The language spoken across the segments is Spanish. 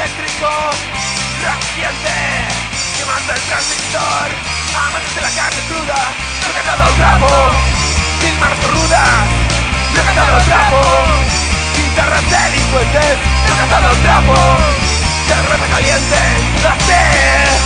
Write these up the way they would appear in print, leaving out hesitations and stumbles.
eléctrico reciente, quemando el transistor, amantes de la carne cruda, recatado trapo, sin manos rudas, recatado trapo, guitarras delincuentes, recatado trapo, cerveza caliente, la sed.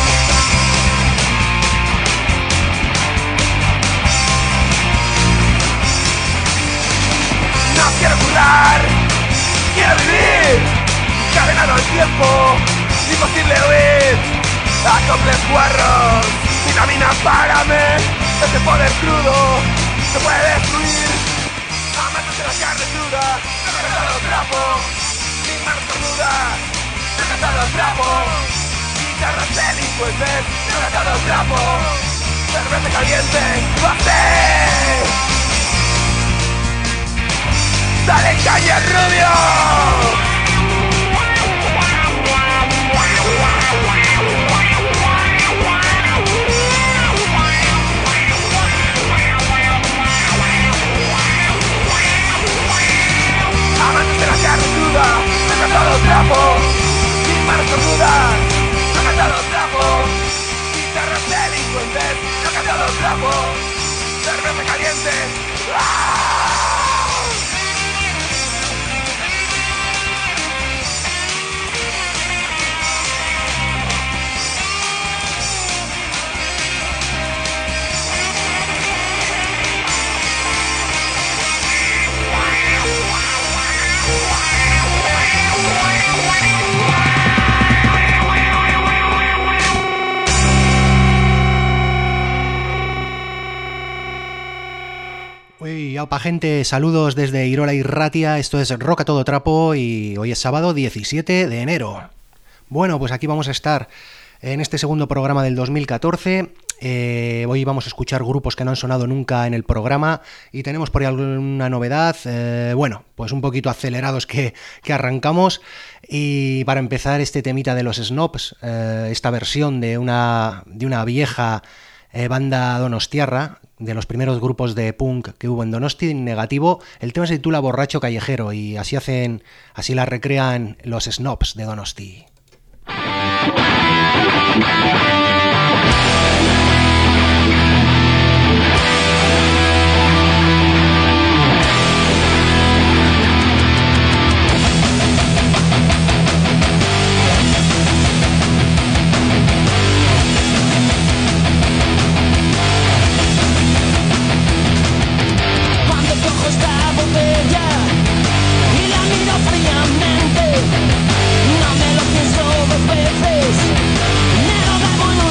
No quiero curar, quiero vivir, cadenado al tiempo, imposible huir, acoples guarros, vitamina párame, este poder crudo se puede destruir, amantes de la carne cruda, recatado trapo, sin manos cornudas, recatado trapo, guitarras delincuentes, recatado trapo, cerveza caliente, ¡base! ¡Dale caña, rubio! Amantes de la carne cruda, recatado trapo, sin manos cornudas, recatado trapo, guitarras delincuentes, recatado trapo, cerveza caliente, ¡ah! Aupa gente, saludos desde Irola y Ratia, esto es Rock a todo trapo y hoy es sábado 17 de enero. Bueno, pues aquí vamos a estar en este segundo programa del 2014, hoy vamos a escuchar grupos que no han sonado nunca en el programa y tenemos por ahí alguna novedad, bueno, pues un poquito acelerados que arrancamos y para empezar este temita de los Snobs, esta versión de una vieja banda donostiarra, de los primeros grupos de punk que hubo en Donosti, Negativo. El tema se titula Borracho Callejero y así la recrean los Snobs de Donosti. No me lo pienso dos veces, me lo bebo en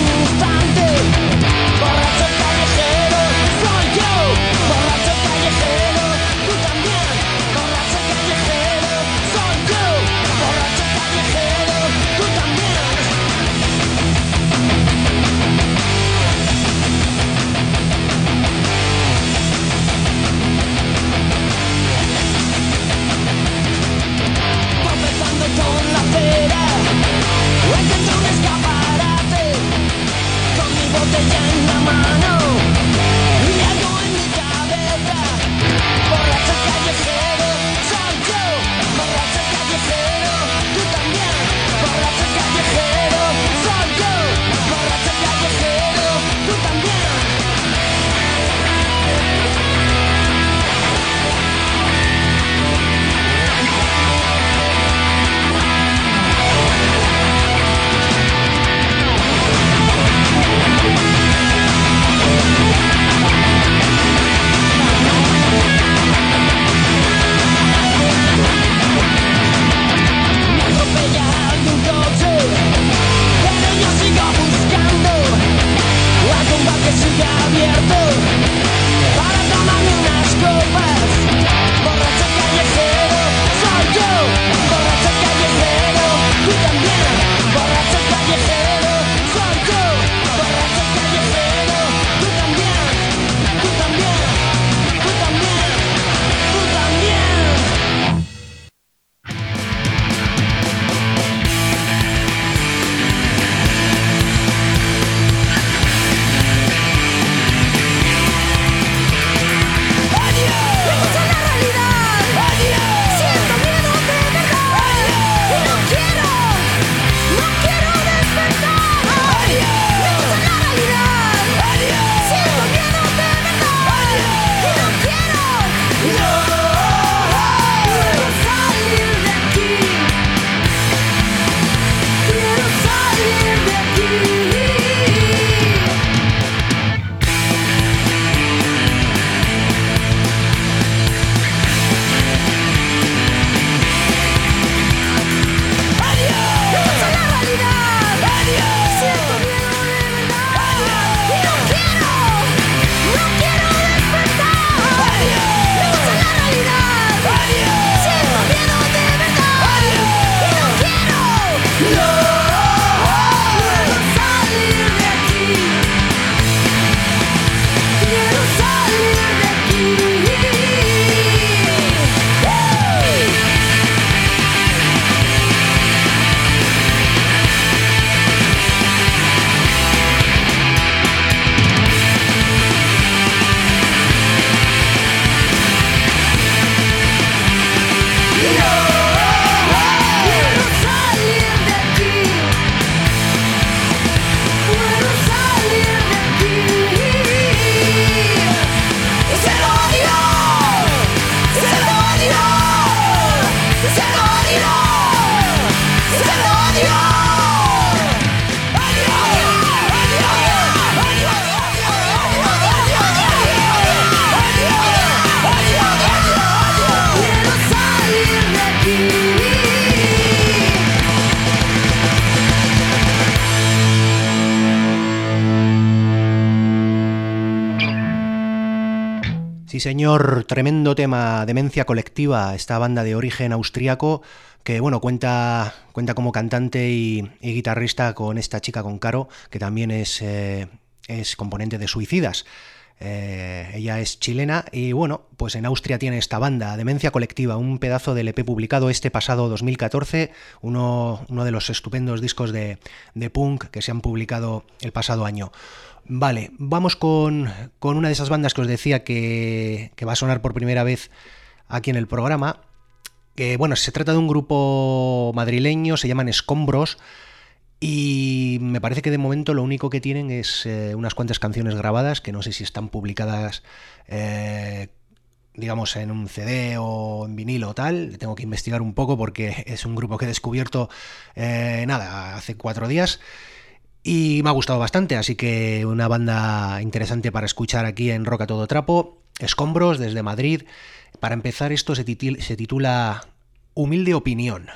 señor, tremendo tema, Demencia Colectiva, esta banda de origen austriaco que bueno, cuenta como cantante y guitarrista con esta chica, con Caro, que también es componente de Suicidas. Ella es chilena y bueno, pues en Austria tiene esta banda, Demencia Colectiva, un pedazo del EP publicado este pasado 2014, uno de los estupendos discos de punk que se han publicado el pasado año. Vale, vamos con una de esas bandas que os decía que va a sonar por primera vez aquí en el programa. Que bueno, se trata de un grupo madrileño, se llaman Escombros, y me parece que de momento lo único que tienen es unas cuantas canciones grabadas, que no sé si están publicadas, digamos, en un CD o en vinilo o tal. Tengo que investigar un poco porque es un grupo que he descubierto, hace 4 días. Y me ha gustado bastante, así que una banda interesante para escuchar aquí en Rock a Todo Trapo. Escombros, desde Madrid. Para empezar, esto se titula Humilde Opinión.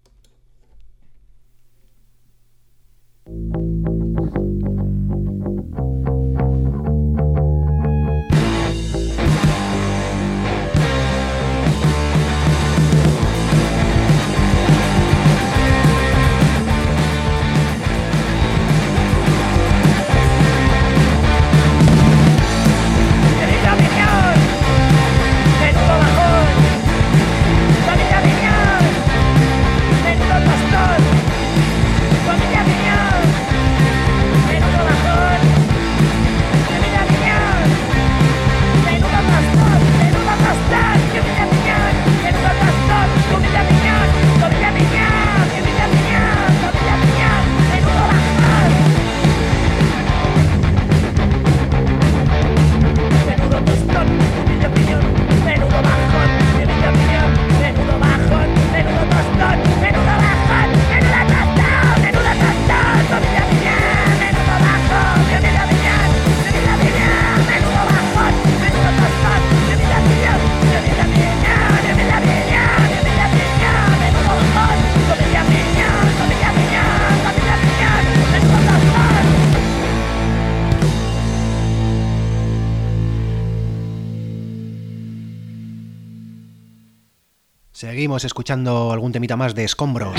Seguimos escuchando algún temita más de Escombros.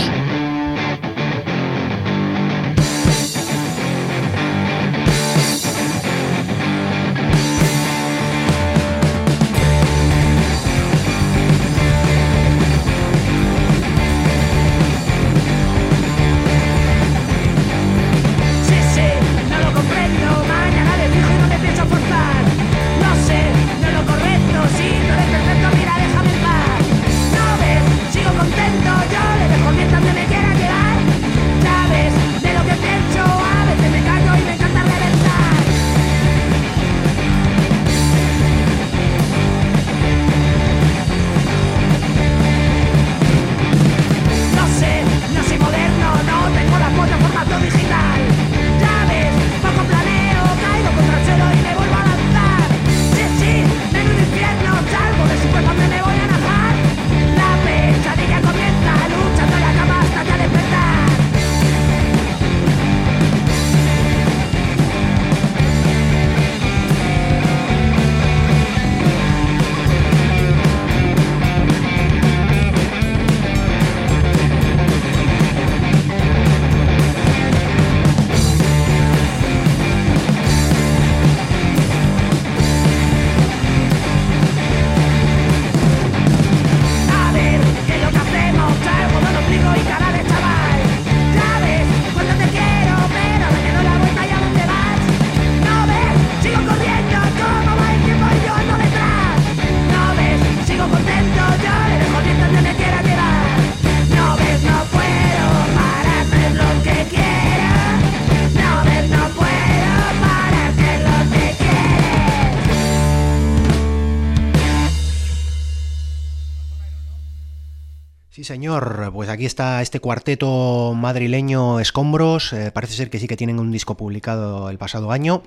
Sí, señor, pues aquí está este cuarteto madrileño Escombros, parece ser que sí que tienen un disco publicado el pasado año.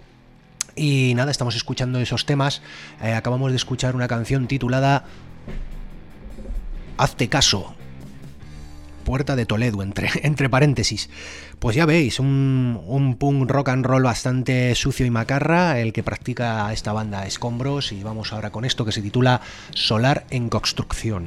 Y nada, estamos escuchando esos temas, acabamos de escuchar una canción titulada Hazte Caso. Puerta de Toledo, entre paréntesis. Pues ya veis, un punk rock and roll bastante sucio y macarra, el que practica esta banda Escombros, y vamos ahora con esto que se titula Solar en Construcción.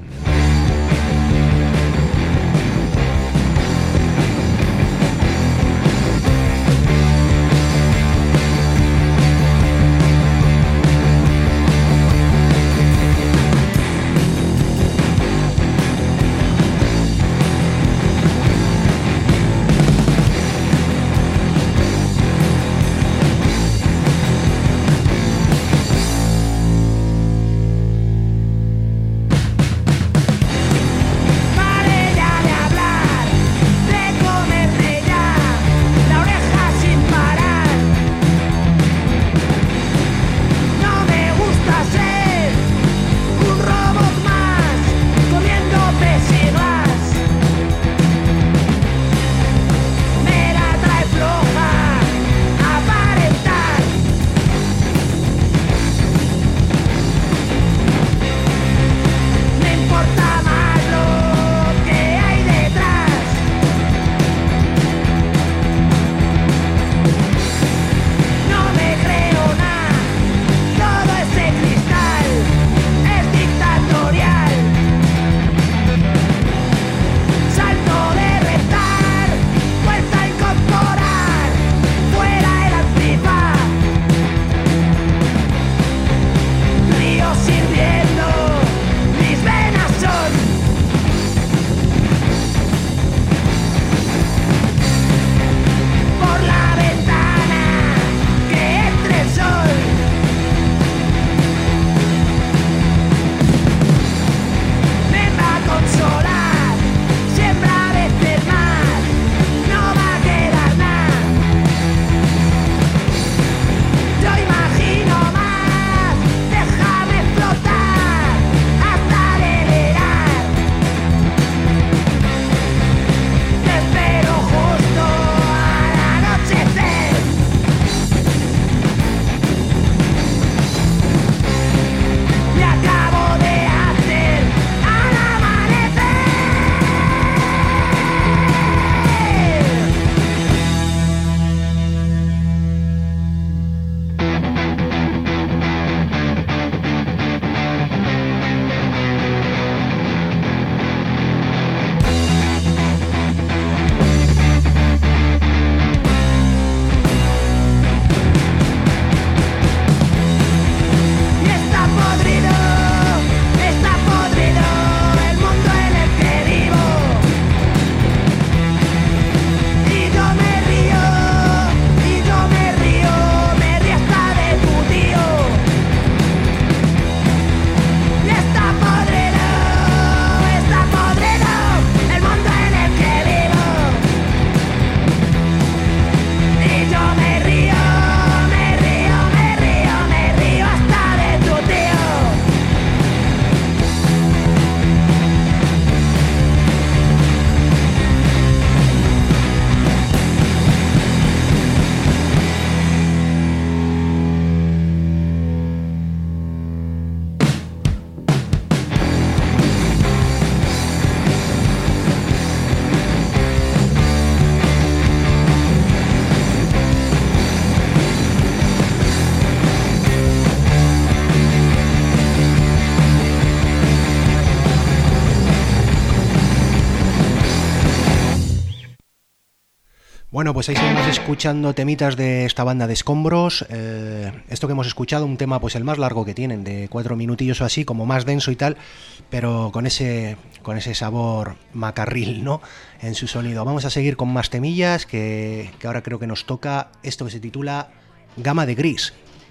Bueno, pues ahí seguimos escuchando temitas de esta banda de Escombros. Esto que hemos escuchado, un tema pues el más largo que tienen, de 4 minutillos o así, como más denso y tal, pero con ese sabor macarril, ¿no?, en su sonido. Vamos a seguir con más temillas, que ahora creo que nos toca esto que se titula Gama de Gris.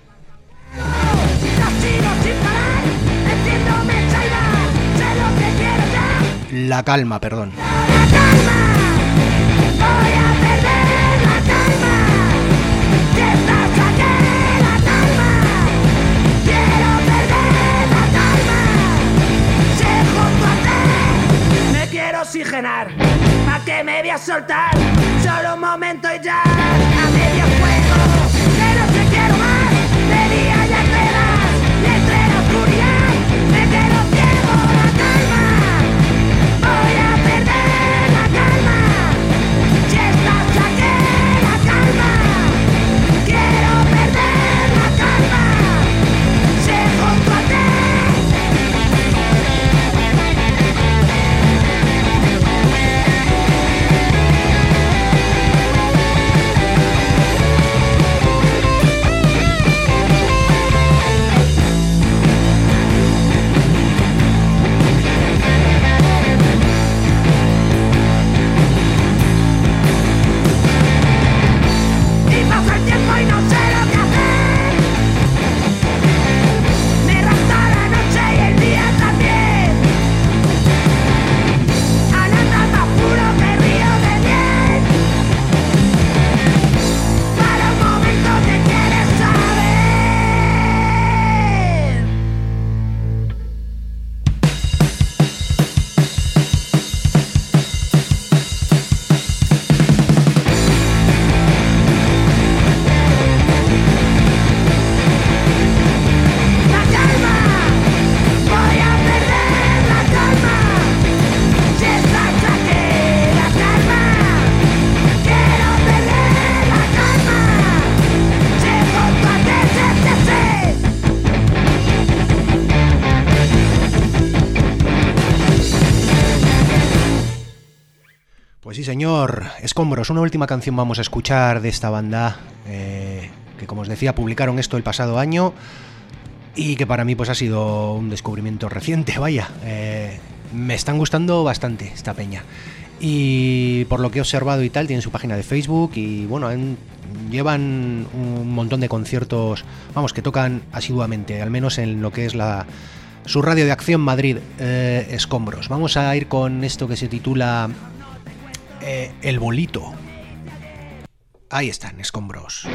La calma, perdón. Voy a perder la calma. Si estás aquí, la calma. Quiero perder la calma. Si junto a ti me quiero oxigenar, ¿pa' qué me voy a soltar? Solo un momento y ya, a medio fuego. Pero si quiero más, de día ya entregas. Y entre la oscuridad me quedo ciego. La calma. Voy a perder la Pues sí, señor. Escombros, una última canción vamos a escuchar de esta banda que, como os decía, publicaron esto el pasado año y que para mí pues ha sido un descubrimiento reciente, vaya. Me están gustando bastante esta peña. Y por lo que he observado y tal, tienen su página de Facebook y bueno, llevan un montón de conciertos, vamos, que tocan asiduamente, al menos en lo que es su radio de acción Madrid, Escombros. Vamos a ir con esto que se titula El Bolito. Ahí están, Escombros.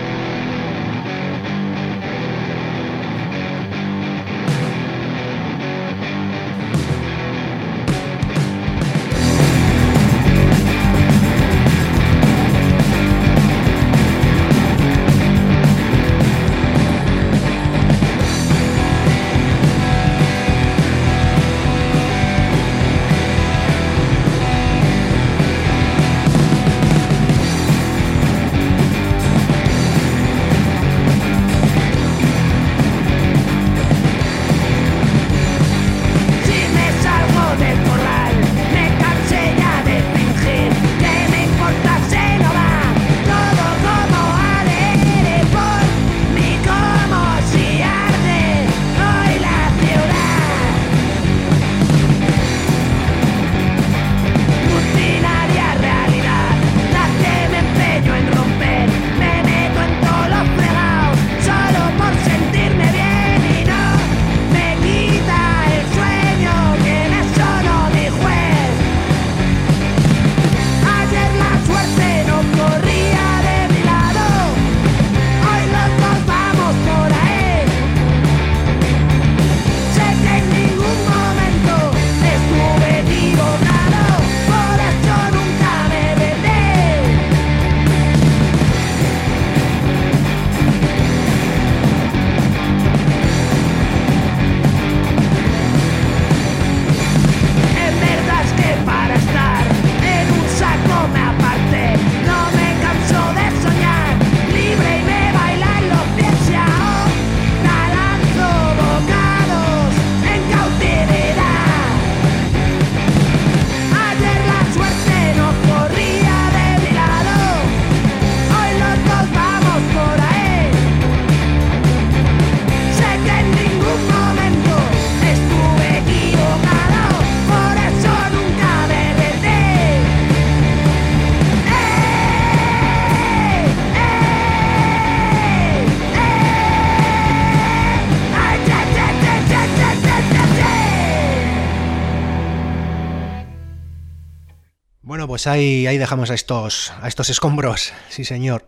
Pues ahí dejamos a estos escombros, sí señor.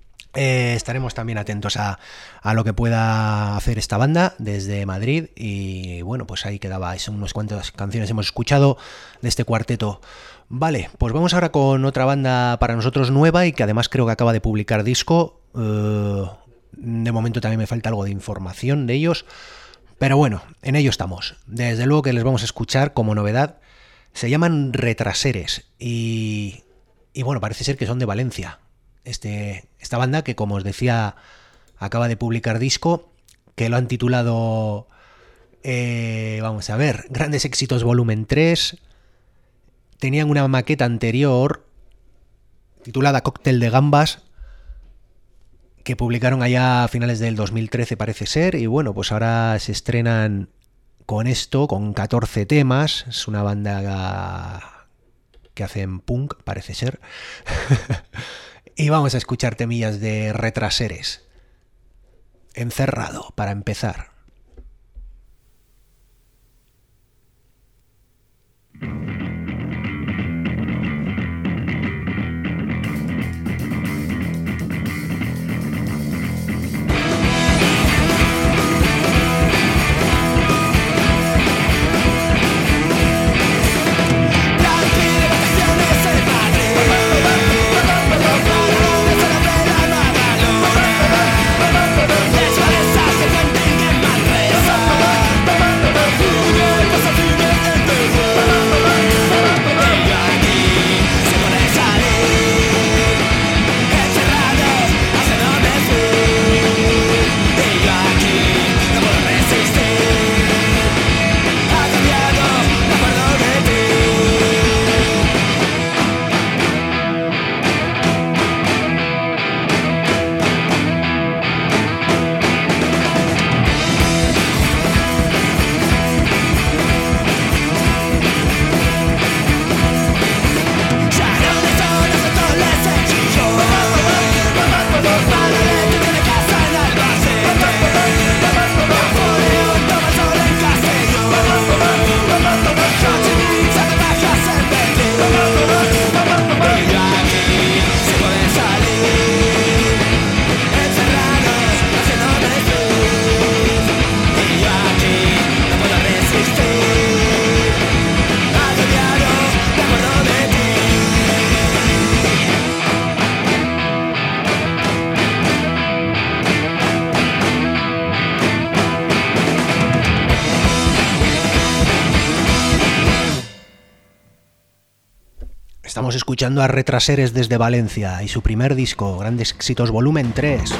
Estaremos también atentos a lo que pueda hacer esta banda desde Madrid y bueno, pues ahí quedaba eso, unas cuantas canciones hemos escuchado de este cuarteto. Vale, pues vamos ahora con otra banda para nosotros nueva y que además creo que acaba de publicar disco. De momento también me falta algo de información de ellos, pero bueno, en ello estamos. Desde luego que les vamos a escuchar como novedad. Se llaman Retraseres y bueno, parece ser que son de Valencia. Esta banda que, como os decía, acaba de publicar disco, que lo han titulado, vamos a ver, Grandes Éxitos Volumen 3. Tenían una maqueta anterior titulada Cóctel de Gambas, que publicaron allá a finales del 2013 parece ser, y bueno, pues ahora se estrenan con esto, con 14 temas. Es una banda que hacen punk, parece ser. Y vamos a escuchar temillas de Retraseres. Encerrado, para empezar. Les parece que cuenten que Estamos escuchando a Retraseres desde Valencia y su primer disco, Grandes Éxitos Volumen 3.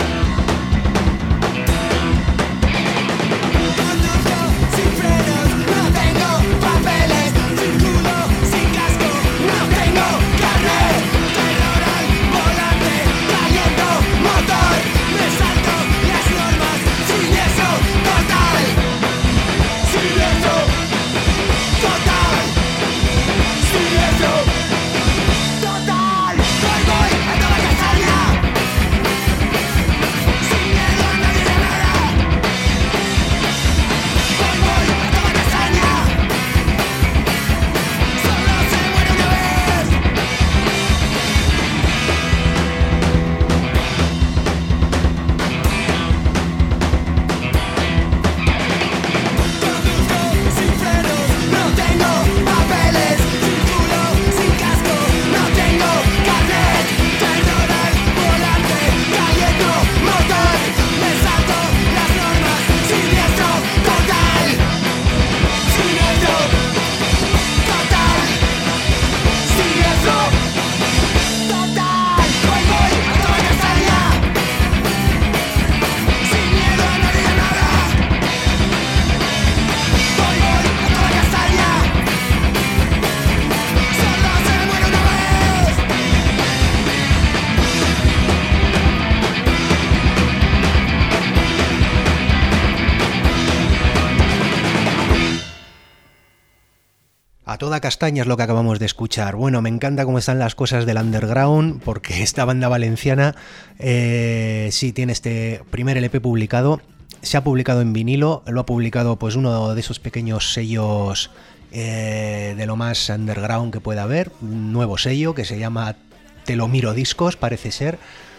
Toda castaña es lo que acabamos de escuchar. Bueno, me encanta cómo están las cosas del underground, porque esta banda valenciana sí tiene este primer LP publicado. Se ha publicado en vinilo, lo ha publicado pues uno de esos pequeños sellos de lo más underground que pueda haber, un nuevo sello que se llama Te lo miro discos, parece ser.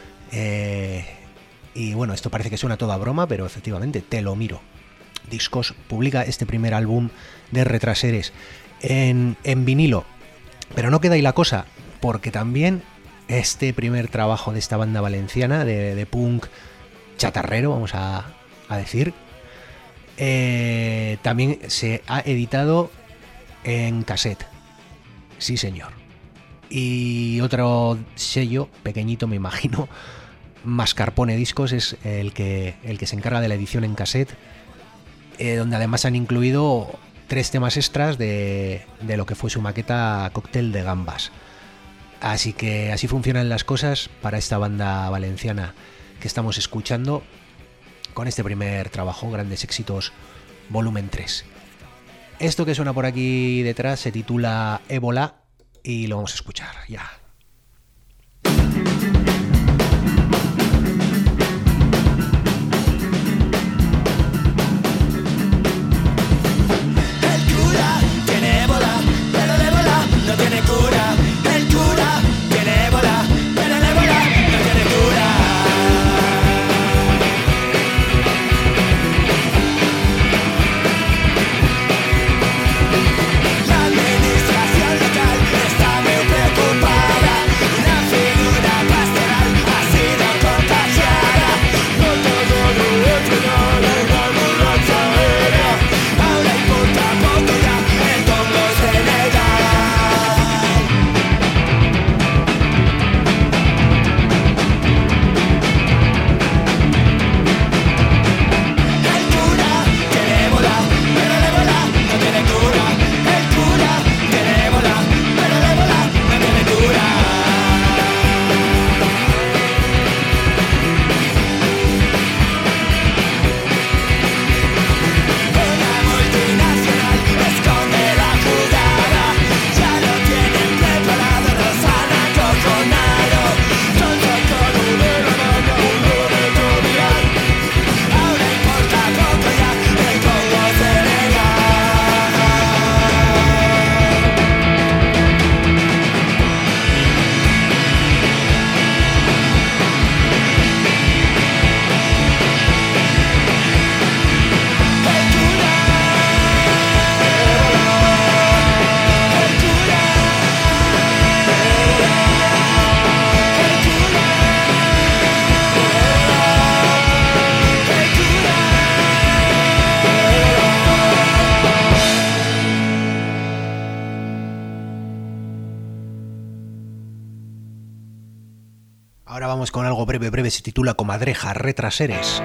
Y bueno, esto parece que suena toda broma, pero efectivamente Te lo miro discos publica este primer álbum de Retraseres en vinilo. Pero no queda ahí la cosa, porque también este primer trabajo de esta banda valenciana de punk chatarrero, vamos a decir, también se ha editado en cassette. Sí, señor. Y otro sello pequeñito, me imagino, Mascarpone Discos, es el que se encarga de la edición en cassette, donde además han incluido 3 temas extras de lo que fue su maqueta Cóctel de Gambas. Así que así funcionan las cosas para esta banda valenciana que estamos escuchando con este primer trabajo, Grandes Éxitos Volumen 3. Esto que suena por aquí detrás se titula Ébola y lo vamos a escuchar ya. La administración local está muy preocupada. Ahora vamos con algo breve, se titula Comadreja, Retraseres.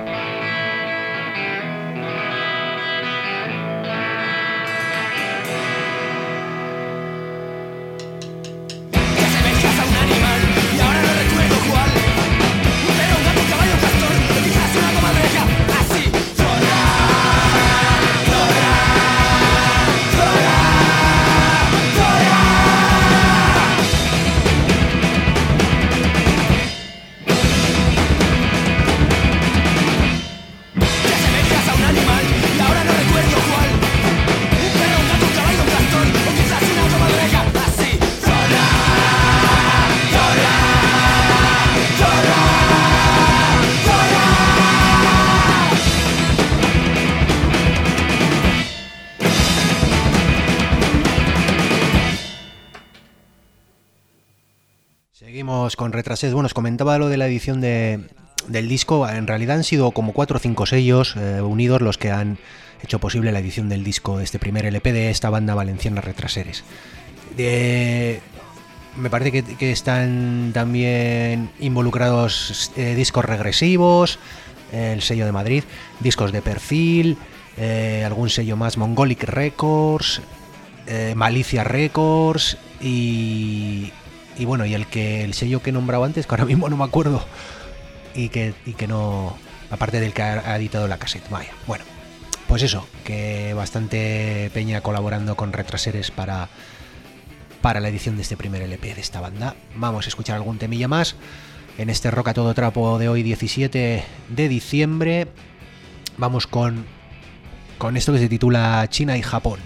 Con retrases. Bueno, os comentaba lo de la edición del disco. En realidad han sido como 4 o 5 sellos unidos los que han hecho posible la edición del disco, de este primer LP de esta banda valenciana Retraseres. Me parece que están también involucrados discos regresivos, el sello de Madrid, discos de Perfil, algún sello más, Mongolic Records, Malicia Records y bueno, y el sello que he nombrado antes, que ahora mismo no me acuerdo, y que no, aparte del que ha editado la cassette, vaya. Bueno, pues eso, que bastante peña colaborando con Retraseres para la edición de este primer LP de esta banda. Vamos a escuchar algún temilla más en este Rock a todo trapo de hoy, 17 de diciembre. Vamos con esto que se titula China y Japón.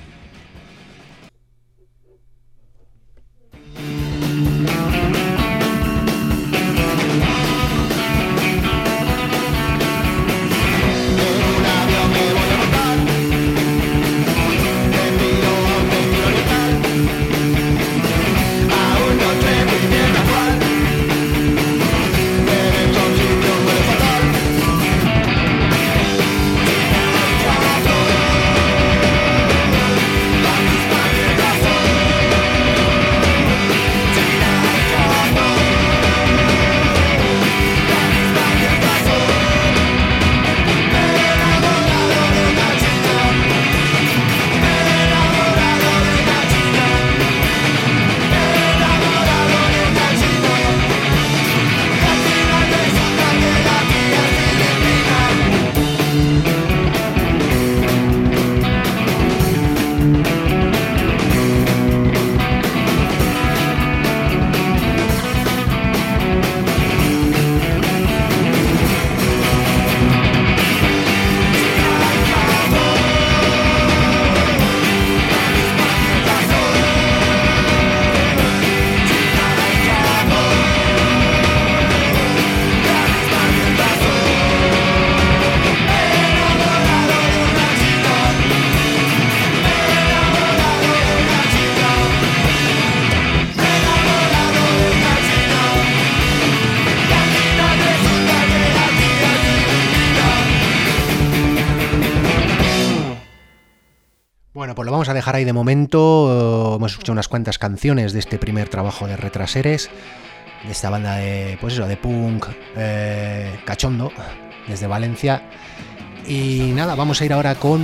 Bueno, pues lo vamos a dejar ahí de momento. Hemos escuchado unas cuantas canciones de este primer trabajo de Retraseres, de esta banda de, pues eso, de punk cachondo, desde Valencia. Y nada, vamos a ir ahora con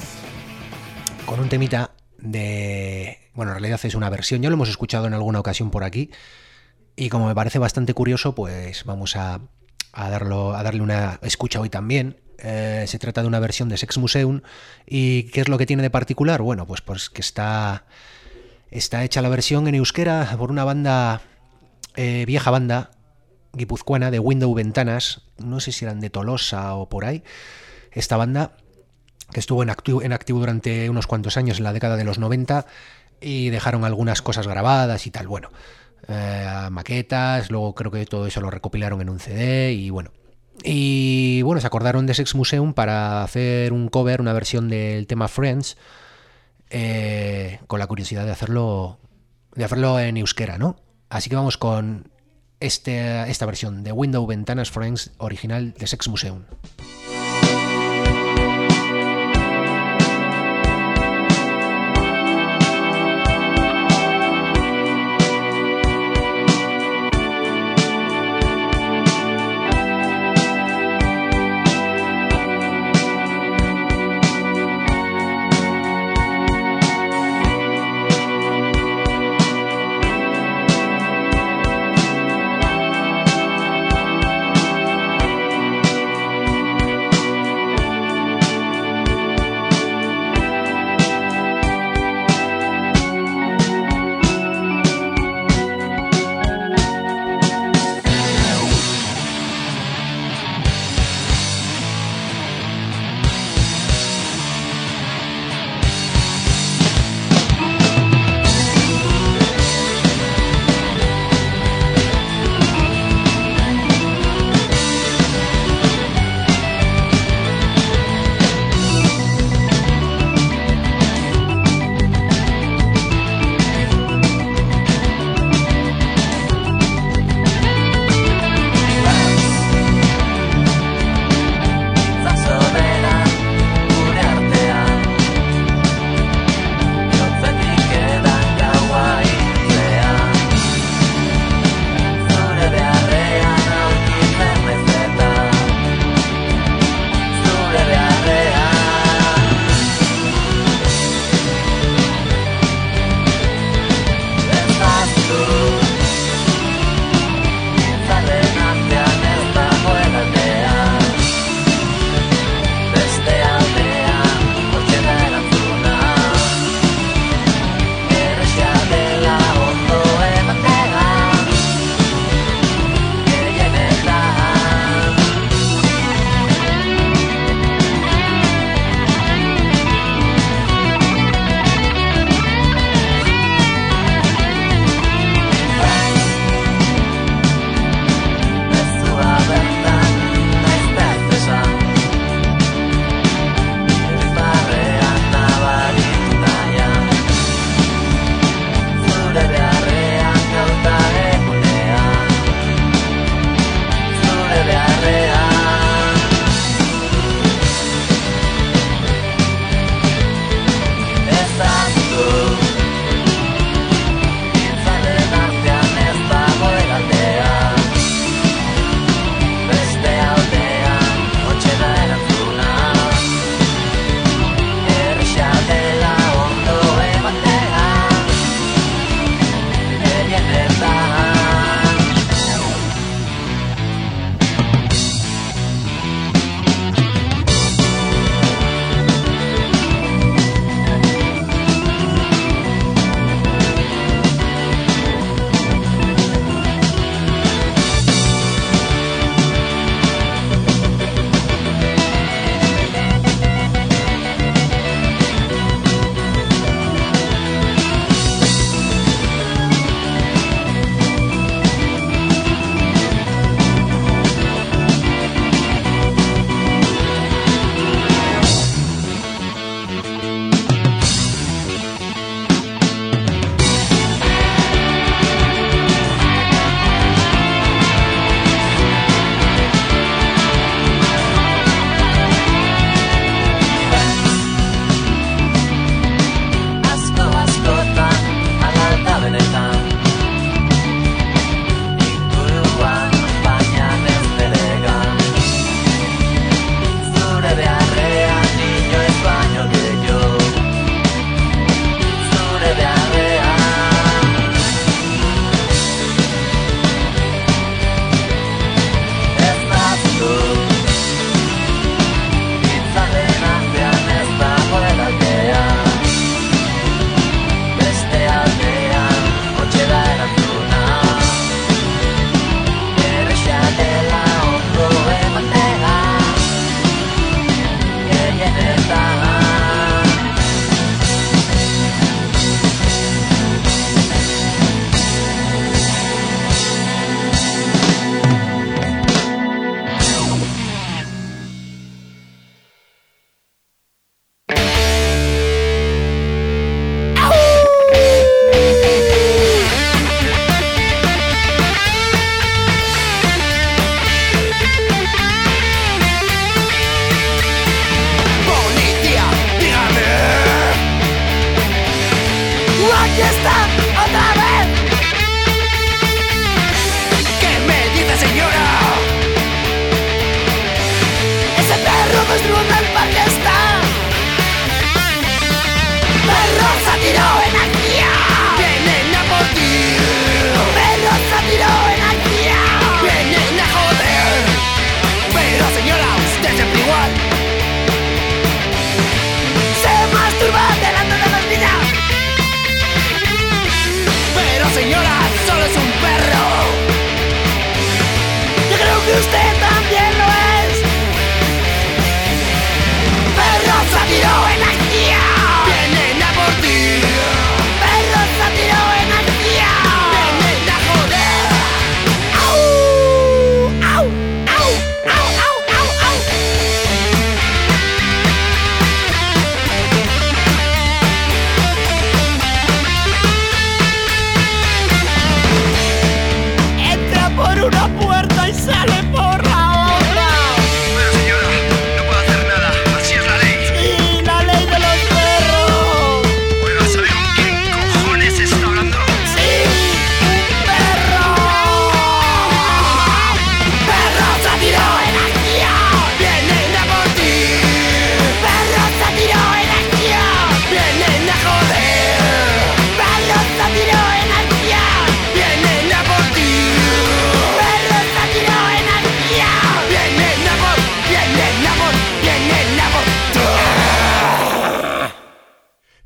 un temita de... Bueno, en realidad es una versión, ya lo hemos escuchado en alguna ocasión por aquí, y como me parece bastante curioso, pues vamos a darle una escucha hoy también. Se trata de una versión de Sex Museum. ¿Y qué es lo que tiene de particular? Bueno, pues que está hecha la versión en euskera por una banda, vieja banda guipuzcoana de Window Ventanas, no sé si eran de Tolosa o por ahí. Esta banda que estuvo en activo durante unos cuantos años en la década de los 90 y dejaron algunas cosas grabadas y tal, bueno, maquetas, luego creo que todo eso lo recopilaron en un CD y bueno, se acordaron de Sex Museum para hacer un cover, una versión del tema Friends, con la curiosidad de hacerlo en euskera, ¿no? Así que vamos con esta versión de Window Ventanas Friends original de Sex Museum.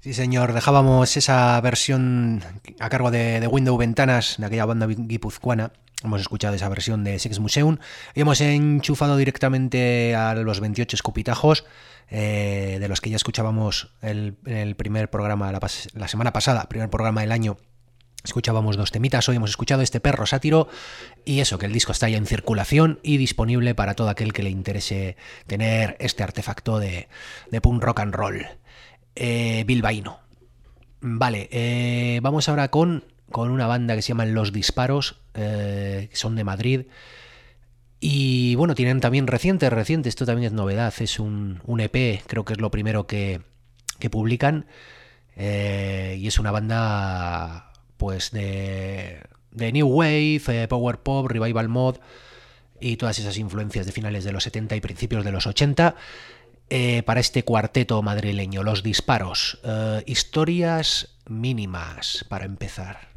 Sí, señor, dejábamos esa versión a cargo de Window Ventanas, de aquella banda guipuzcoana. Hemos escuchado esa versión de Sex Museum y hemos enchufado directamente a los 28 escupitajos, de los que ya escuchábamos en el primer programa la semana pasada, primer programa del año. Escuchábamos 2 temitas, hoy hemos escuchado este Perro Sátiro y eso, que el disco está ya en circulación y disponible para todo aquel que le interese tener este artefacto de punk rock and roll bilbaíno. Vale, vamos ahora con una banda que se llama Los Disparos, que son de Madrid. Y bueno, tienen también reciente, esto también es novedad, es un EP, creo que es lo primero que publican, y es una banda pues de New Wave, Power Pop, Revival Mod y todas esas influencias de finales de los 70 y principios de los 80, para este cuarteto madrileño, Los Disparos. Historias mínimas para empezar.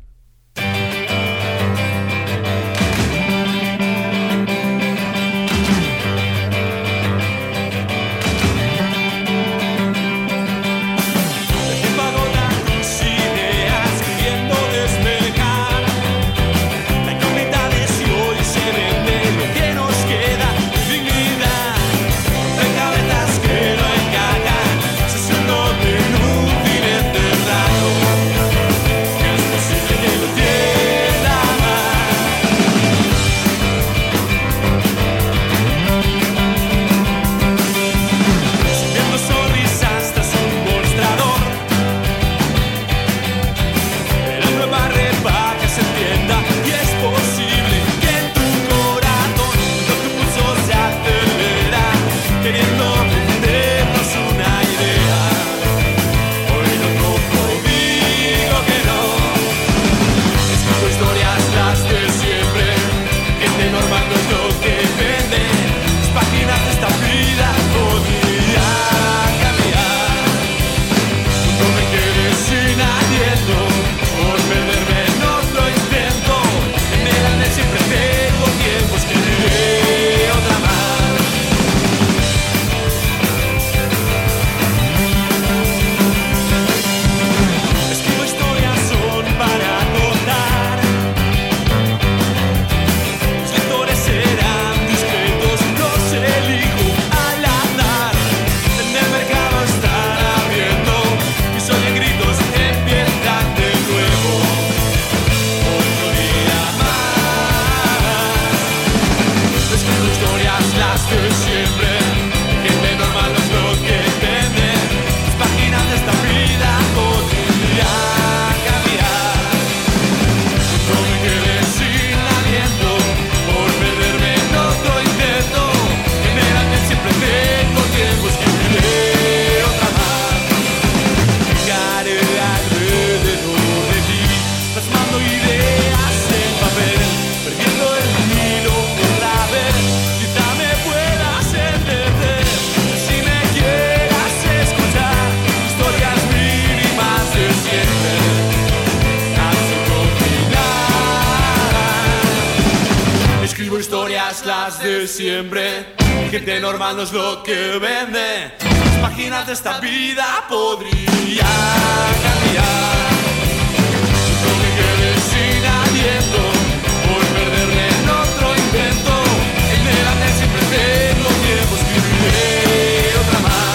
Siempre, gente normal no es lo que vende. Las páginas de esta vida podría cambiar. No me quedé sin aliento por perderme en otro intento. En delante siempre tengo tiempo, escribiré otra más.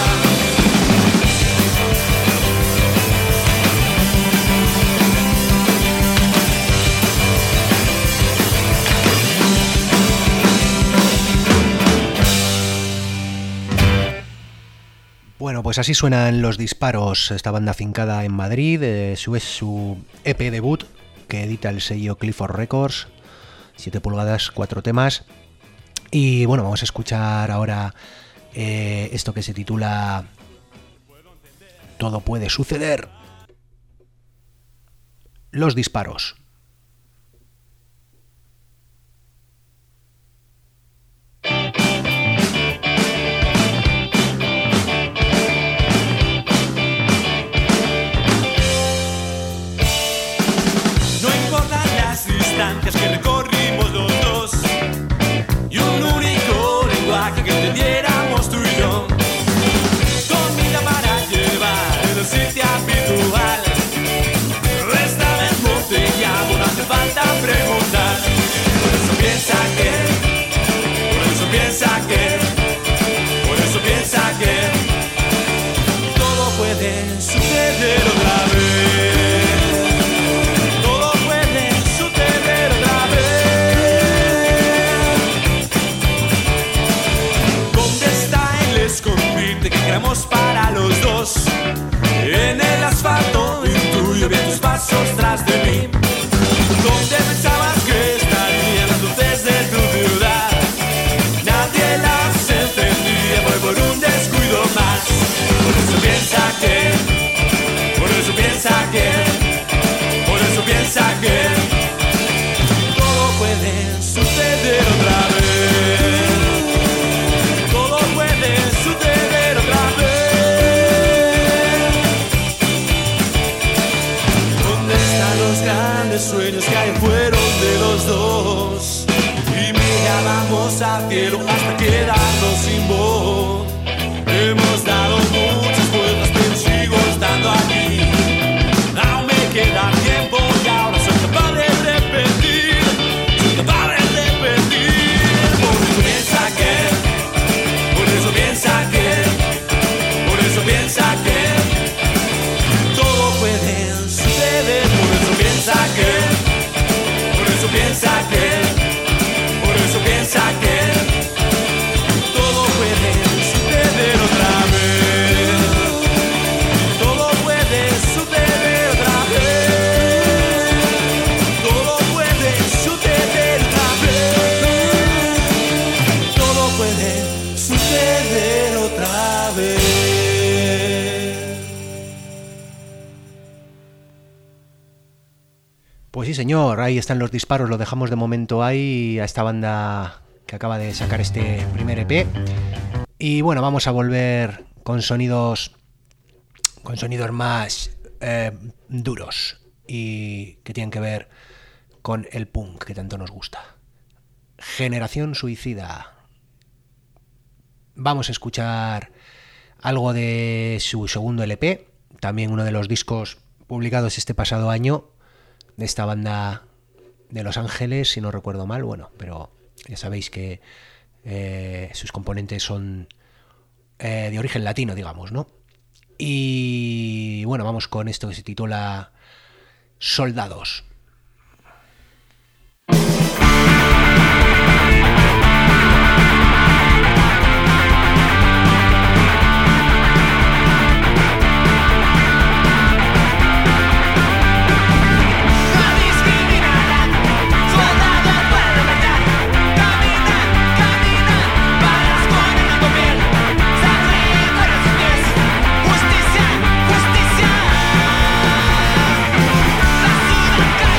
Bueno, pues así suenan Los Disparos, esta banda afincada en Madrid. Es su EP debut que edita el sello Clifford Records, 7 pulgadas, 4 temas. Y bueno, vamos a escuchar ahora esto que se titula Todo puede suceder. Los Disparos. Que recorrimos los dos y un único lenguaje que entendiéramos tú y yo. Comida para llevar en el sitio a mejores sueños que ayer fueron de los dos. Y mirábamos al cielo hasta quedarnos sin voz. Hemos dado muchas vueltas, pero sigo estando aquí. Aún me queda tiempo y ahora soy capaz de repetir. Soy capaz de repetir. Por eso piensa que, por eso piensa que, por eso piensa que todo puede suceder. Por eso piensa que, por eso piensa que, por eso piensa que todo puede suceder otra vez. Todo puede suceder otra vez. Todo puede suceder otra vez. Todo puede suceder otra vez. Pues sí, señor, ahí están los disparos, lo dejamos de momento ahí a esta banda que acaba de sacar este primer EP. Y bueno, vamos a volver con sonidos más duros y que tienen que ver con el punk que tanto nos gusta. Generación Suicida. Vamos a escuchar algo de su segundo LP, también uno de los discos publicados este pasado año, de esta banda de Los Ángeles, si no recuerdo mal. Bueno, pero ya sabéis que sus componentes son de origen latino, digamos, ¿no? Y bueno, vamos con esto que se titula Soldados. Justicia, justicia. La ciudad cae.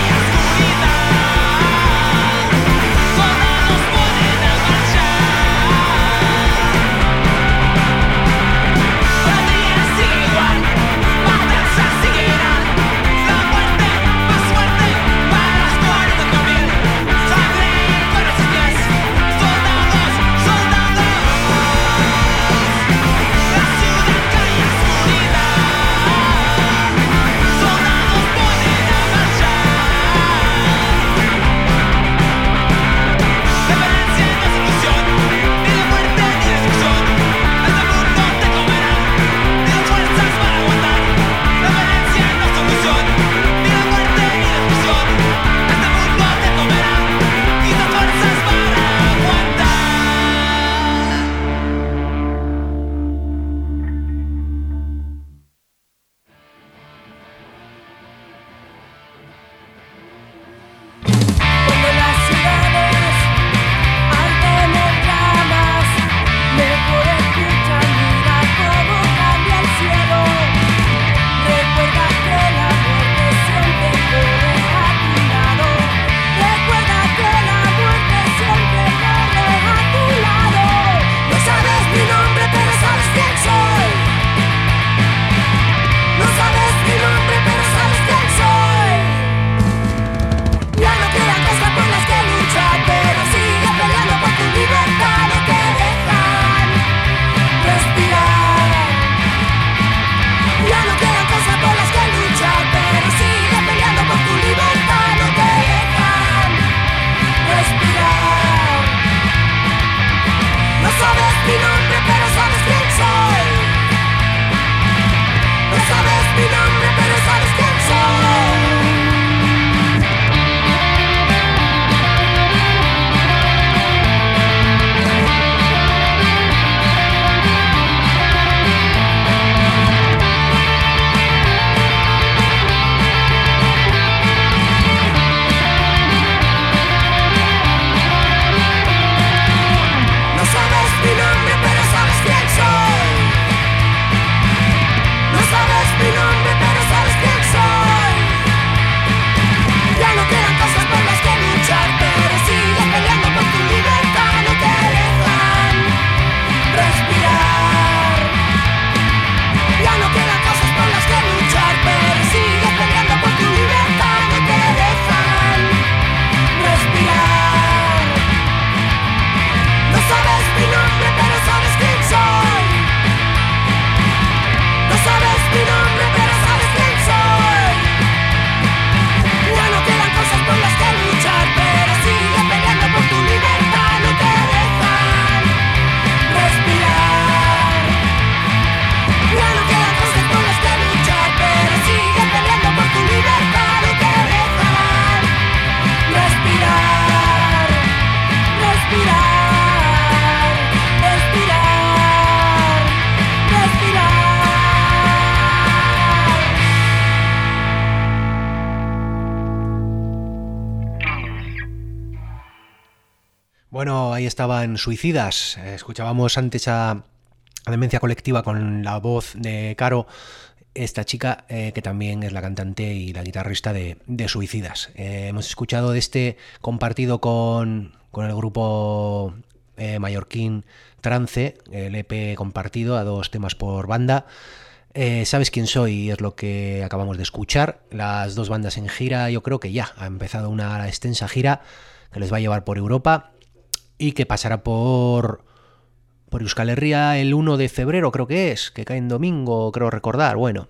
Bueno, ahí estaban Suicidas. Escuchábamos antes a Demencia Colectiva con la voz de Caro, esta chica que también es la cantante y la guitarrista de Suicidas. Hemos escuchado de este compartido con el grupo mallorquín Trance, el EP compartido a 2 temas por banda. Sabes quién soy, es lo que acabamos de escuchar. Las 2 bandas en gira, yo creo que ya ha empezado una extensa gira que les va a llevar por Europa y que pasará por Euskal Herria el 1 de febrero, creo que es, que cae en domingo, creo recordar. Bueno,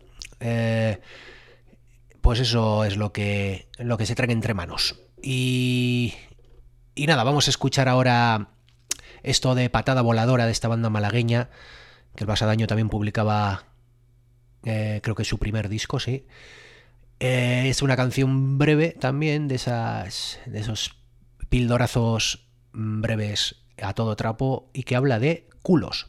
pues eso es lo que se trae entre manos. Y nada, vamos a escuchar ahora esto de Patada Voladora, de esta banda malagueña, que el pasado año también publicaba, creo que su primer disco, sí. Es una canción breve también, de esos pildorazos breves a todo trapo, y que habla de culos.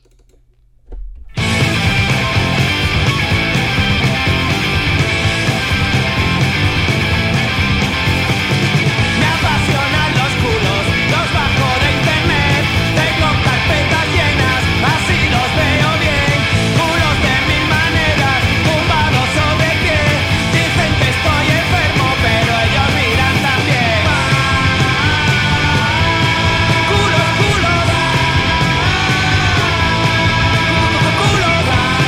Me apasionan los culos, los bajo de internet. Tengo carpetas llenas, así los veo bien. Culos de 1000 maneras, tumbados sobre pie. Dicen que estoy enfermo, pero ellos miran también. Culos, culos. Culos.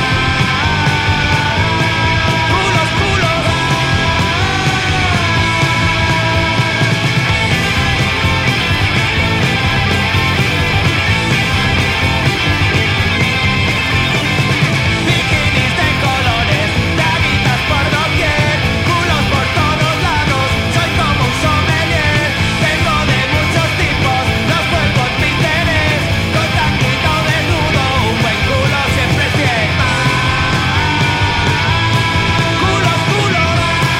Culos, culos. Bikinis de colores, daguitas por doquier, culos por todos lados, soy como un sommelier. Tengo de muchos tipos, los vuelvo en Pinterest. Con tanquito desnudo, un buen culo siempre es fiel. Culos, culos.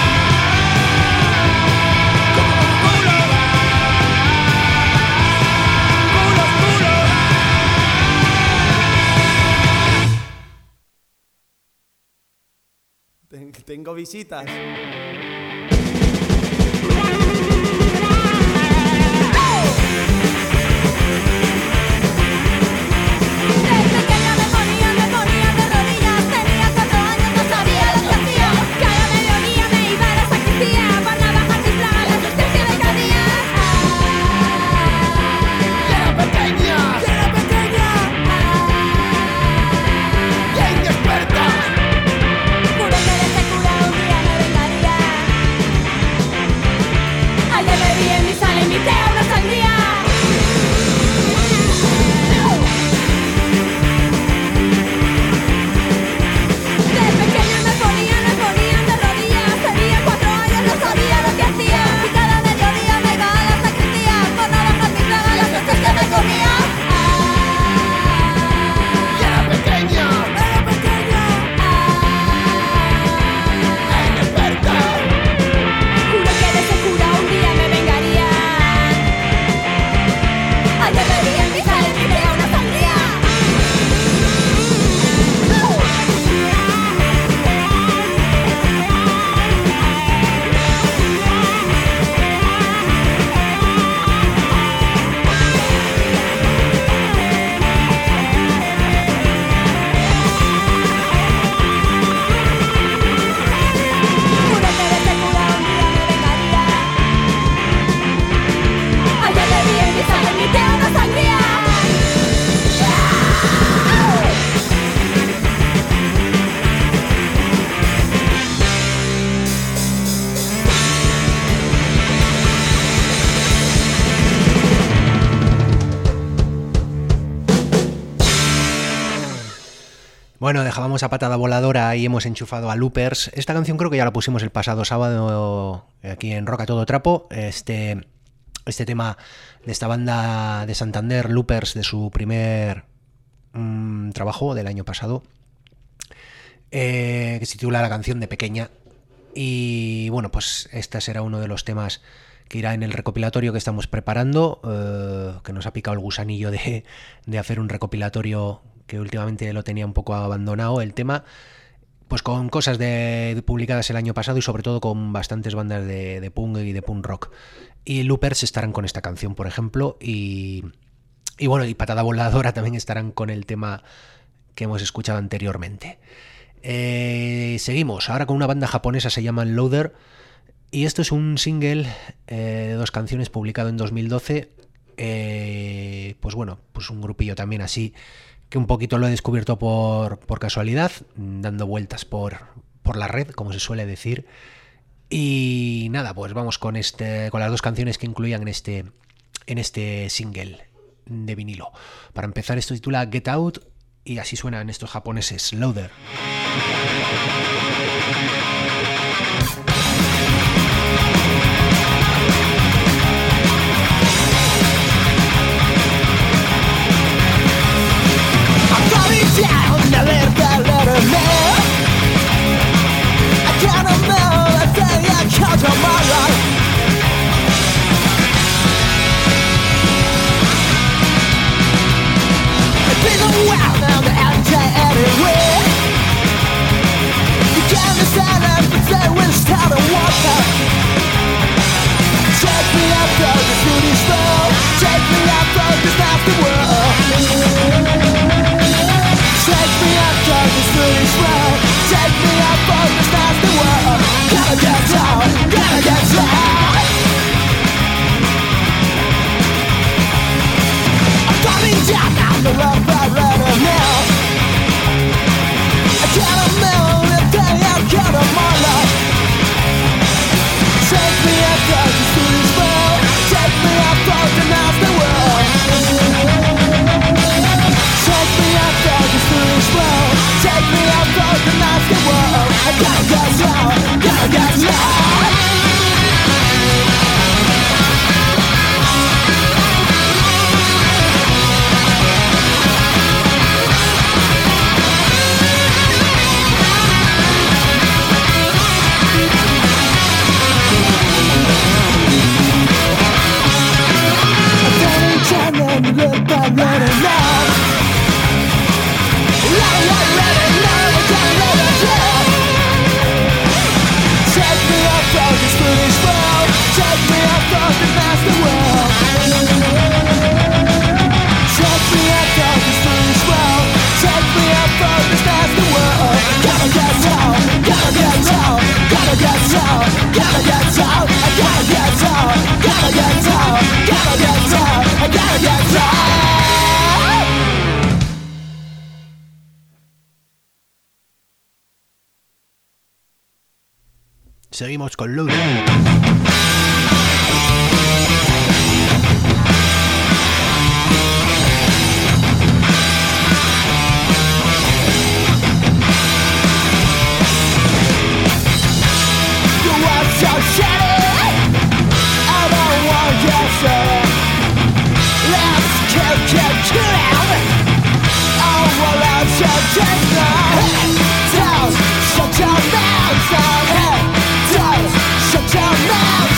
Culos. Culos, culos. Tengo visitas. Desde pequeña me ponía de rodillas. Tenía 4 años, no sabía lo que hacía. Cada mediodía me iba a la sacristía para bajar mis plagas, la justicia de cada día. Era pequeña y inexperta. Juro que de ese cura un día me vengaría. Ayer bebí en mi sala, invité a una sangría. De pequeña me ponían de rodillas. Tenía 4 años, no sabía lo que hacía. Y cada mediodía me iba a la sacristía por no bajar mis plagas, las veces que me comía. Era pequeña e inexperta. Juro que de ese cura un día me vengaría. Ayer bebí en mi sala, invité a una sangría. Juro que de ese cura un día me vengaría. Ayer bebí en mi sala, invité a una sangría. Bueno, dejábamos a Patada Voladora y hemos enchufado a Loopers. Esta canción creo que ya la pusimos el pasado sábado aquí en Rock a Todo Trapo. Este tema de esta banda de Santander, Loopers, de su primer trabajo del año pasado, que se titula La canción de Pequeña. Y bueno, pues este será uno de los temas que irá en el recopilatorio que estamos preparando, que nos ha picado el gusanillo de hacer un recopilatorio, que últimamente lo tenía un poco abandonado el tema. pues con cosas publicadas el año pasado y sobre todo con bastantes bandas de punk y de punk rock. Y Loopers estarán con esta canción, por ejemplo, y bueno, y Patada Voladora también estarán con el tema que hemos escuchado anteriormente. Seguimos ahora con una banda japonesa, se llaman Loader, y esto es un single de 2 canciones publicado en 2012. Pues bueno, pues un grupillo también así que un poquito lo he descubierto por casualidad, dando vueltas por la red, como se suele decir. Y nada, pues vamos con las 2 canciones que incluían en este single de vinilo. Para empezar, esto titula Get Out y así suenan estos japoneses, Loader. Down, never got let her know. I kinda know that day I count tomorrow. It's been a while now, the answer anyway. You can't decide it, but they will start a walker. Take me after the food is low. Take me after this after world. Take me after this foolish world. Take me after this nasty world. Gotta get down, gotta get down. I'm coming down now the road I rather know. I gotta know that they have got a mother. Take me after this foolish world. Take me after the nasty world. Take me after this foolish world. Take me after the nasty world. I gotta get down, gotta get down. I'm turning and look back running now. Take me after this foolish world. Take me after the nasty world. Take me after this foolish world. Take me after this nasty world. Gotta get down, gotta get down, gotta get down, gotta get down, I gotta get down, gotta get down, gotta get down, I gotta get down. Seguimos con Loader. Shut down now,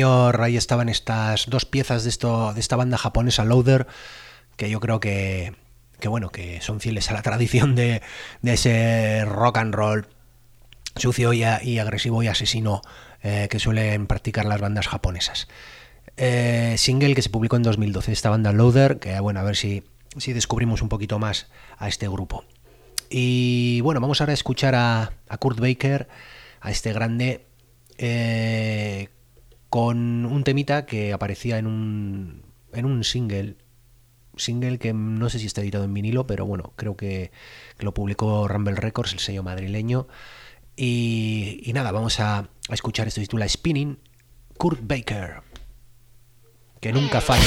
señor, ahí estaban estas dos piezas de esta banda japonesa Loader, que yo creo que bueno, que son fieles a la tradición de ese rock and roll sucio y agresivo y asesino que suelen practicar las bandas japonesas. Single que se publicó en 2012 de esta banda Loader, que bueno, a ver si descubrimos un poquito más a este grupo. Y bueno, vamos ahora a escuchar a Kurt Baker, a este grande, con un temita que aparecía en un single que no sé si está editado en vinilo, pero bueno, creo que lo publicó Rumble Records, el sello madrileño. Y nada, vamos a escuchar, esto se titula Spinning, Kurt Baker, que nunca falla.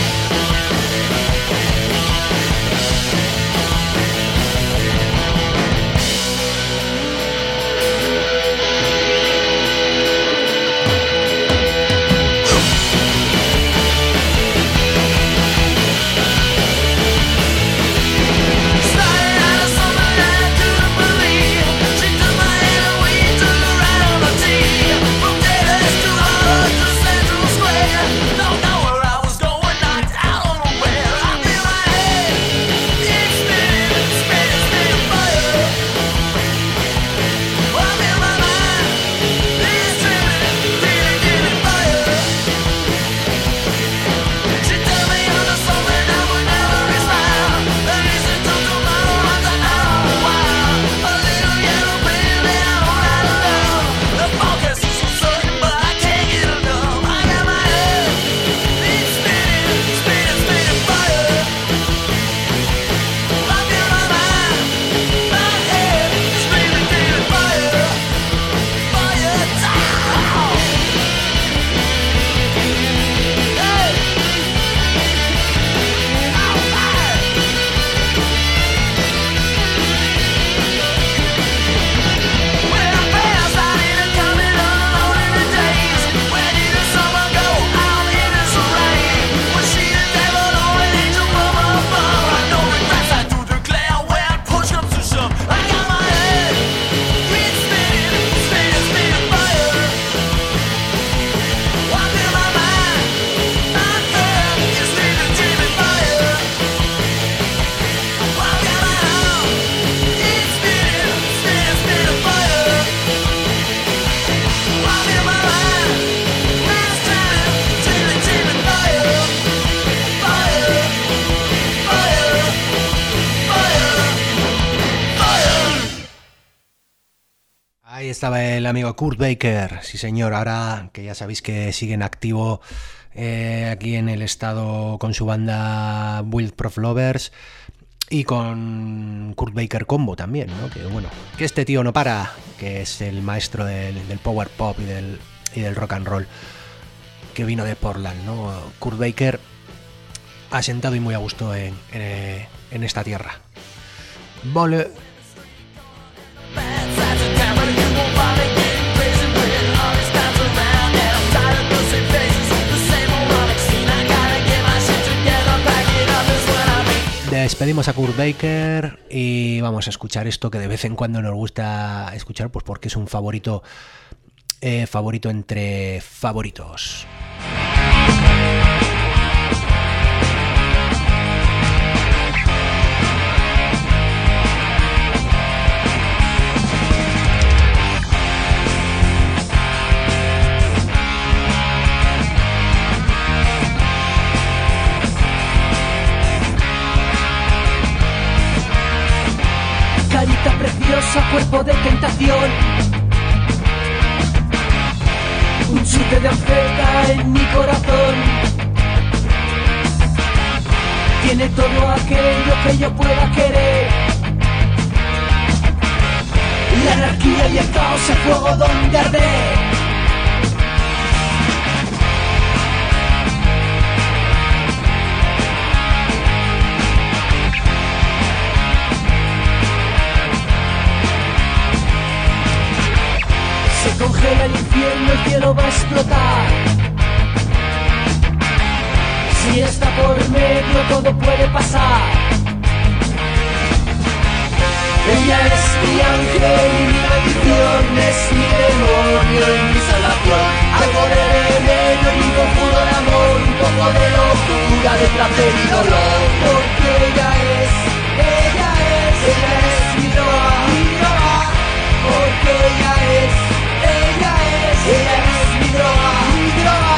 Ahí estaba el amigo Kurt Baker, sí señor, ahora que ya sabéis que sigue en activo aquí en el estado con su banda Wild Prof Lovers y con Kurt Baker Combo también, ¿no? Que bueno, que este tío no para, que es el maestro del power pop y del rock and roll, que vino de Portland, ¿no? Kurt Baker asentado y muy a gusto en esta tierra. Vale. Despedimos a Kurt Baker y vamos a escuchar esto que de vez en cuando nos gusta escuchar, pues porque es un favorito entre favoritos. Carita preciosa, cuerpo de tentación, un chute de anfeta en mi corazón. Tiene todo aquello que yo pueda querer. La anarquía y el caos, el fuego donde arder. Se congela el infierno, el cielo va a explotar. Si está por medio, todo puede pasar. Ella es mi ángel y mi bendición, es mi demonio y mi salvación. Algo de veneno de locura, de placer y dolor. Porque ella es mi droga, mi droga. Porque ella es mi droga, mi droga.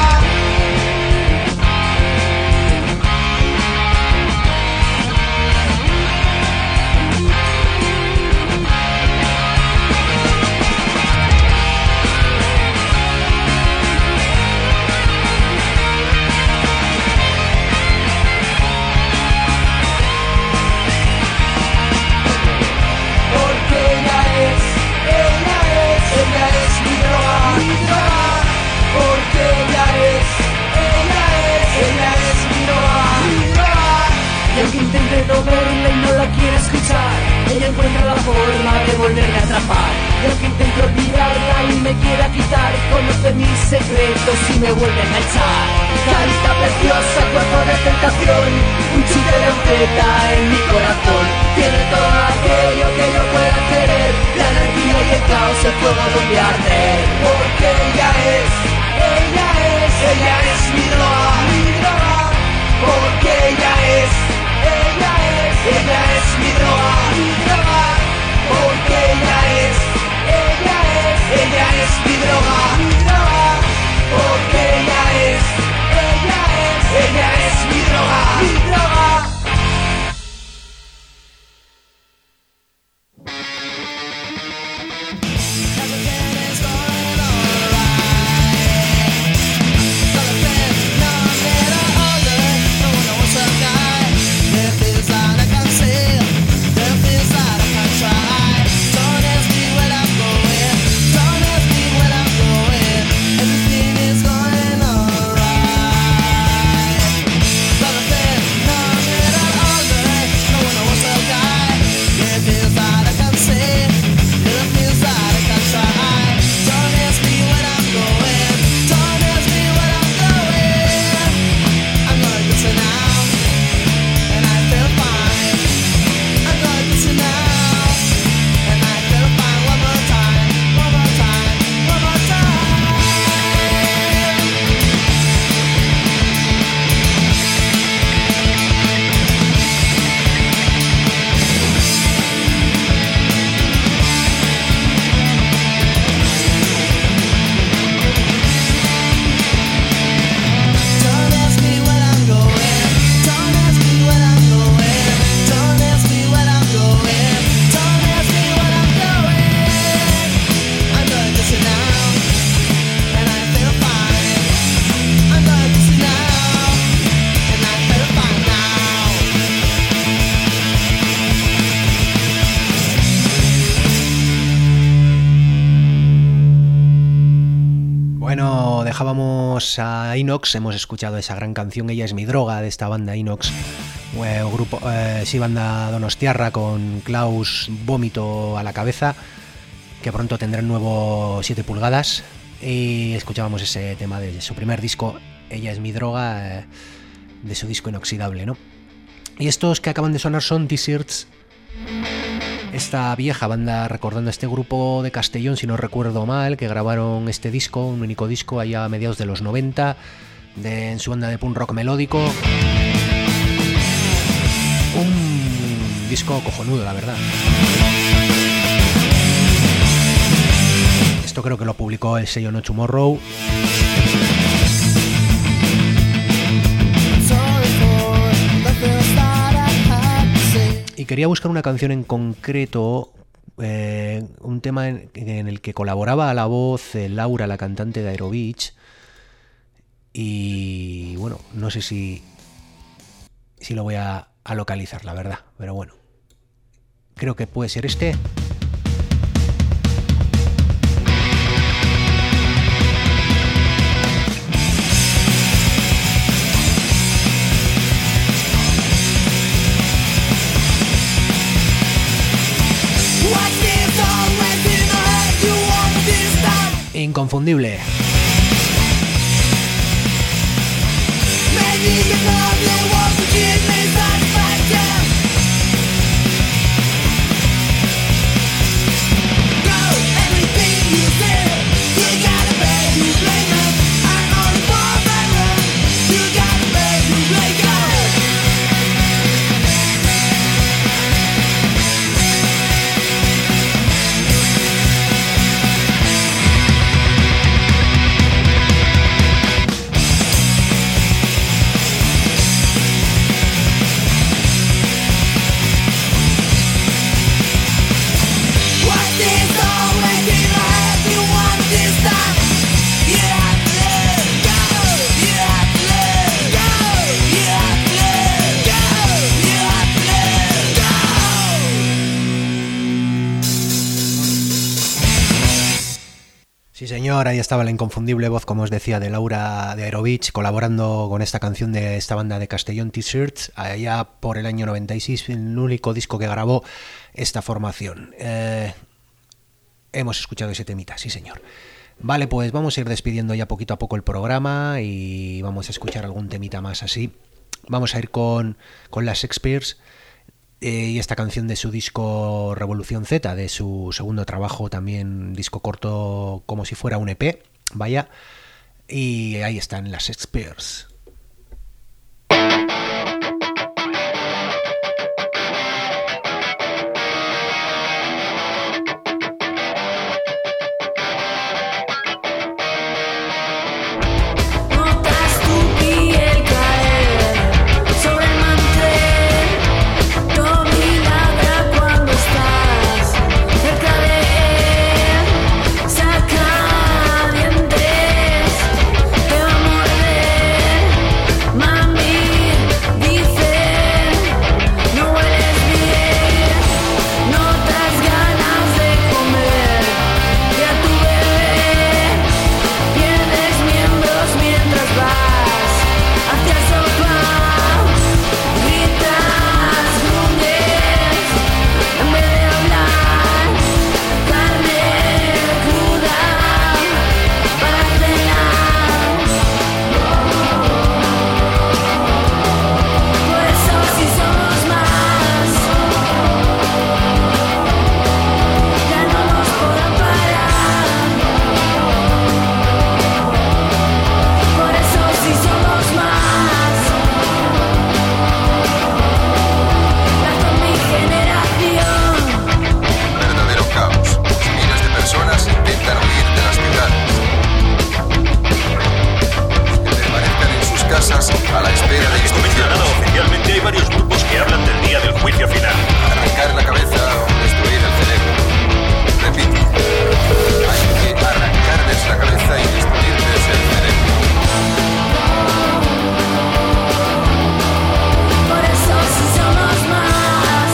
Intente no verla y no la quiere escuchar, ella encuentra la forma de volverme a atrapar. Y aunque intento olvidarla y me quiera quitar, conoce mis secretos y me vuelve a enganchar. Carita preciosa, cuerpo de tentación, un chute de ampeta en mi corazón. Tiene todo aquello que yo pueda querer, la energía y el caos, el fuego donde arder. Porque ella es mi droga, mi droga. Porque ella es mi droga, mi droga. Porque ella es mi droga, mi droga. Porque ella es mi droga, mi droga. Dejábamos a Inox, hemos escuchado esa gran canción Ella es mi droga de esta banda Inox, grupo, banda donostiarra con Klaus Vómito a la cabeza, que pronto tendrá un nuevo 7 pulgadas, y escuchábamos ese tema de su primer disco Ella es mi droga, de su disco Inoxidable, ¿no? Y estos que acaban de sonar son Deserts, esta vieja banda, recordando este grupo de Castellón, si no recuerdo mal, que grabaron este disco, un único disco allá a mediados de los 90, en su onda de punk rock melódico. Un disco cojonudo, la verdad. Esto creo que lo publicó el sello No Tomorrow. Y quería buscar una canción en concreto, un tema en el que colaboraba a la voz Laura, la cantante de Aerobeach. Y bueno, no sé si lo voy a localizar, la verdad, pero bueno. Creo que puede ser este. Inconfundible. You gotta Sí, señor, ahí estaba la inconfundible voz, como os decía, de Laura de Aerovich, colaborando con esta canción de esta banda de Castellón T-Shirts, allá por el año 96, el único disco que grabó esta formación. Hemos escuchado ese temita, sí, señor. Vale, pues vamos a ir despidiendo ya poquito a poco el programa y vamos a escuchar algún temita más así. Vamos a ir con las Shakespeares y esta canción de su disco Revolución Z, de su segundo trabajo, también disco corto como si fuera un EP, vaya, y ahí están las Shakespeares. A la espera de instrucciones. Oficialmente hay varios grupos que hablan del día del juicio final. Arrancar la cabeza o destruir el cerebro. Repito, hay que arrancarles la cabeza y destruirles el cerebro. Por eso si somos más,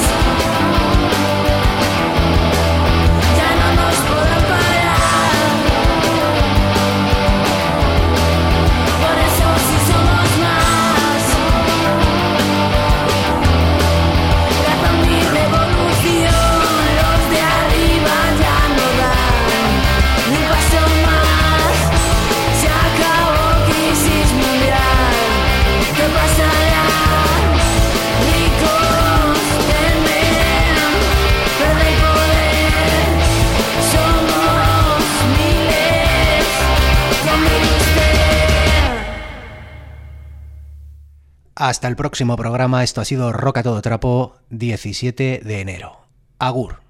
ya no nos podrán parar. Por eso si somos más, trazan mi revolución. Los de arriba ya no dan ni un paso más. Se acabó crisis mundial. ¿Qué pasará? Ricos temen perder poder. Somos miles con usted. Hasta el próximo programa. Esto ha sido Rock a todo trapo, 17 de enero. Agur.